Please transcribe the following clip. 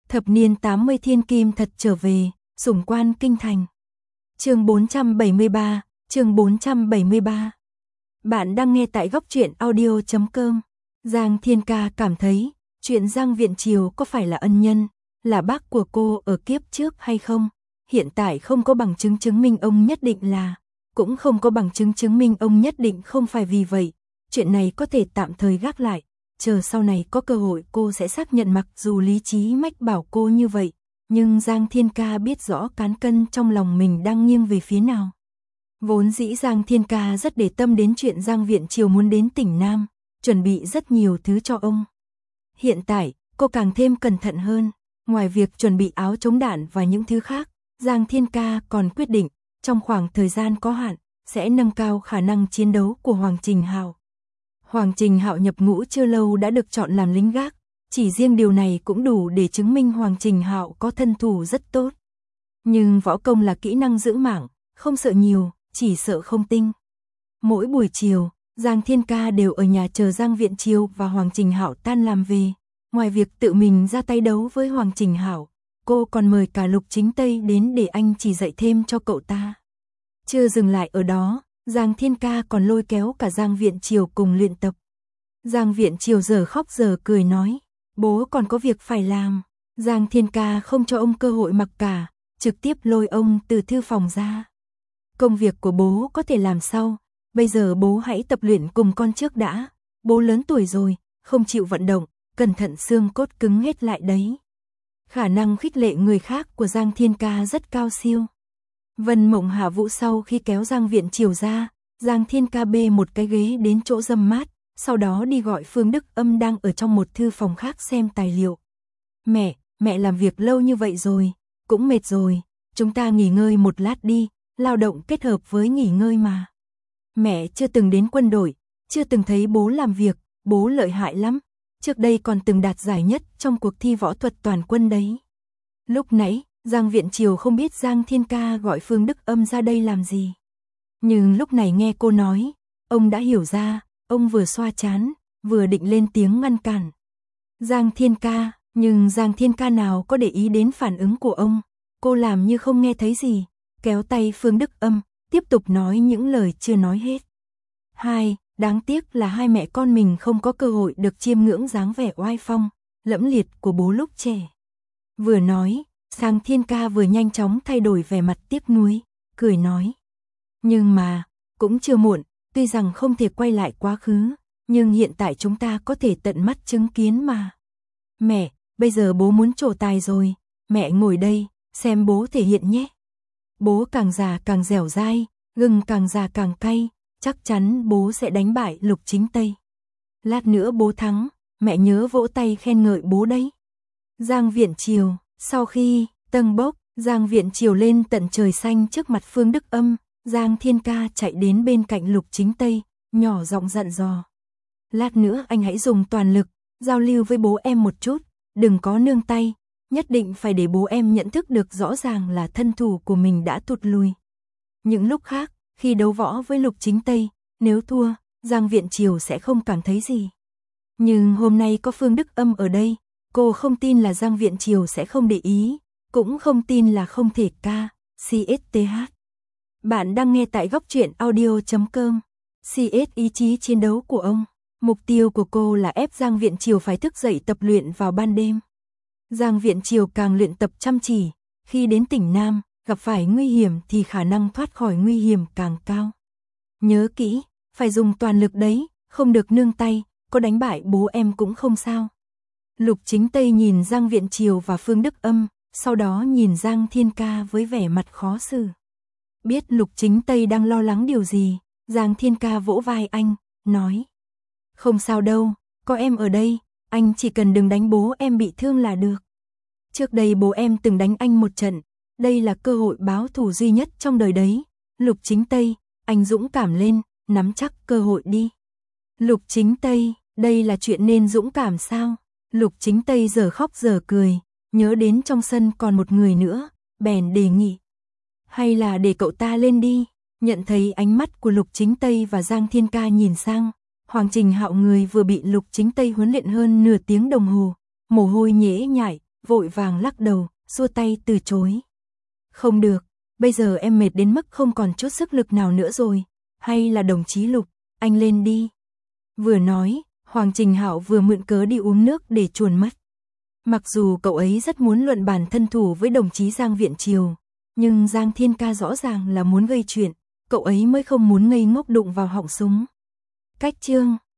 Thập niên 80 thiên kim thật trở về, sủng quan kinh thành. Chương 473, chương 473. Bạn đang nghe tại góc truyện audio.com. Giang Thiên Ca cảm thấy, chuyện Giang Viện Triều có phải là ân nhân, là bác của cô ở kiếp trước hay không? Hiện tại không có bằng chứng chứng minh ông nhất định là, cũng không có bằng chứng chứng minh ông nhất định không phải, vì vậy, chuyện này có thể tạm thời gác lại, chờ sau này có cơ hội cô sẽ xác nhận, mặc dù lý trí mách bảo cô như vậy, nhưng Giang Thiên Ca biết rõ cán cân trong lòng mình đang nghiêng về phía nào. Vốn dĩ Giang Thiên Ca rất để tâm đến chuyện Giang Viện Triều muốn đến tỉnh Nam, chuẩn bị rất nhiều thứ cho ông. Hiện tại, cô càng thêm cẩn thận hơn, ngoài việc chuẩn bị áo chống đạn và những thứ khác, Giang Thiên Ca còn quyết định, trong khoảng thời gian có hạn, sẽ nâng cao khả năng chiến đấu của Hoàng Trình Hạo. Hoàng Trình Hạo nhập ngũ chưa lâu đã được chọn làm lính gác, chỉ riêng điều này cũng đủ để chứng minh Hoàng Trình Hạo có thân thủ rất tốt. Nhưng võ công là kỹ năng giữ mạng, không sợ nhiều, chỉ sợ không tinh. Mỗi buổi chiều, Giang Thiên Ca đều ở nhà chờ Giang Viện Triều và Hoàng Trình Hạo tan làm về. Ngoài việc tự mình ra tay đấu với Hoàng Trình Hạo, cô còn mời cả Lục Chính Tây đến để anh chỉ dạy thêm cho cậu ta. Chưa dừng lại ở đó, Giang Thiên Ca còn lôi kéo cả Giang Viện Triều cùng luyện tập. Giang Viện Triều giờ khóc giờ cười nói, bố còn có việc phải làm. Giang Thiên Ca không cho ông cơ hội mặc cả, trực tiếp lôi ông từ thư phòng ra. Công việc của bố có thể làm sau, bây giờ bố hãy tập luyện cùng con trước đã. Bố lớn tuổi rồi, không chịu vận động, cẩn thận xương cốt cứng hết lại đấy. Khả năng khích lệ người khác của Giang Thiên Ca rất cao siêu. Vân Mộng Hạ Vũ sau khi kéo Giang Viện Triều ra, Giang Thiên Ca bê một cái ghế đến chỗ râm mát, sau đó đi gọi Phương Đức Âm đang ở trong một thư phòng khác xem tài liệu. Mẹ làm việc lâu như vậy rồi, cũng mệt rồi, chúng ta nghỉ ngơi một lát đi, lao động kết hợp với nghỉ ngơi mà. Mẹ chưa từng đến quân đội, chưa từng thấy bố làm việc, bố lợi hại lắm, trước đây còn từng đạt giải nhất trong cuộc thi võ thuật toàn quân đấy. Lúc nãy, Giang Viện Triều không biết Giang Thiên Ca gọi Phương Đức Âm ra đây làm gì. Nhưng lúc này nghe cô nói, ông đã hiểu ra, ông vừa xoa trán, vừa định lên tiếng ngăn cản. Giang Thiên Ca, nhưng Giang Thiên Ca nào có để ý đến phản ứng của ông, cô làm như không nghe thấy gì, kéo tay Phương Đức Âm, tiếp tục nói những lời chưa nói hết. Đáng tiếc là hai mẹ con mình không có cơ hội được chiêm ngưỡng dáng vẻ oai phong, lẫm liệt của bố lúc trẻ. Vừa nói, Giang Thiên Ca vừa nhanh chóng thay đổi vẻ mặt tiếc nuối, cười nói. Nhưng mà, cũng chưa muộn, tuy rằng không thể quay lại quá khứ, nhưng hiện tại chúng ta có thể tận mắt chứng kiến mà. Mẹ, bây giờ bố muốn trổ tài rồi, mẹ ngồi đây, xem bố thể hiện nhé. Bố càng già càng dẻo dai, gừng càng già càng cay, chắc chắn bố sẽ đánh bại Lục Chính Tây. Lát nữa bố thắng, mẹ nhớ vỗ tay khen ngợi bố đấy. Giang Viện Triều, sau khi tâng bốc, Giang Viện Triều lên tận trời xanh trước mặt Phương Đức Âm, Giang Thiên Ca chạy đến bên cạnh Lục Chính Tây, nhỏ giọng dặn dò. Lát nữa anh hãy dùng toàn lực, giao lưu với bố em một chút, đừng có nương tay, nhất định phải để bố em nhận thức được rõ ràng là thân thủ của mình đã tụt lùi. Những lúc khác, khi đấu võ với Lục Chính Tây, nếu thua, Giang Viện Triều sẽ không cảm thấy gì. Nhưng hôm nay có Phương Đức Âm ở đây, cô không tin là Giang Viện Triều sẽ không để ý, cũng không tin là không thể CSTH. Bạn đang nghe tại góc truyện audio.com. CS ý chí chiến đấu của ông. Mục tiêu của cô là ép Giang Viện Triều phải thức dậy tập luyện vào ban đêm. Giang Viện Triều càng luyện tập chăm chỉ, khi đến tỉnh Nam, gặp phải nguy hiểm thì khả năng thoát khỏi nguy hiểm càng cao. Nhớ kỹ, phải dùng toàn lực đấy, không được nương tay, có đánh bại bố em cũng không sao. Lục Chính Tây nhìn Giang Viện Triều và Phương Đức Âm, sau đó nhìn Giang Thiên Ca với vẻ mặt khó xử. Biết Lục Chính Tây đang lo lắng điều gì, Giang Thiên Ca vỗ vai anh, nói. Không sao đâu, có em ở đây, anh chỉ cần đừng đánh bố em bị thương là được. Trước đây bố em từng đánh anh một trận, đây là cơ hội báo thù duy nhất trong đời đấy. Lục Chính Tây, anh dũng cảm lên, nắm chắc cơ hội đi. Lục Chính Tây, đây là chuyện nên dũng cảm sao? Lục Chính Tây giờ khóc giờ cười, nhớ đến trong sân còn một người nữa, bèn đề nghị. Hay là để cậu ta lên đi. Nhận thấy ánh mắt của Lục Chính Tây và Giang Thiên Ca nhìn sang, Hoàng Trình Hạo người vừa bị Lục Chính Tây huấn luyện hơn nửa tiếng đồng hồ, mồ hôi nhễ nhại, vội vàng lắc đầu, xua tay từ chối. Không được, bây giờ em mệt đến mức không còn chút sức lực nào nữa rồi, hay là đồng chí Lục, anh lên đi. Vừa nói, Hoàng Trình Hạo vừa mượn cớ đi uống nước để chuồn mất. Mặc dù cậu ấy rất muốn luận bàn thân thủ với đồng chí Giang Viện Triều, nhưng Giang Thiên Ca rõ ràng là muốn gây chuyện, cậu ấy mới không muốn ngây ngốc đụng vào họng súng. Cách chương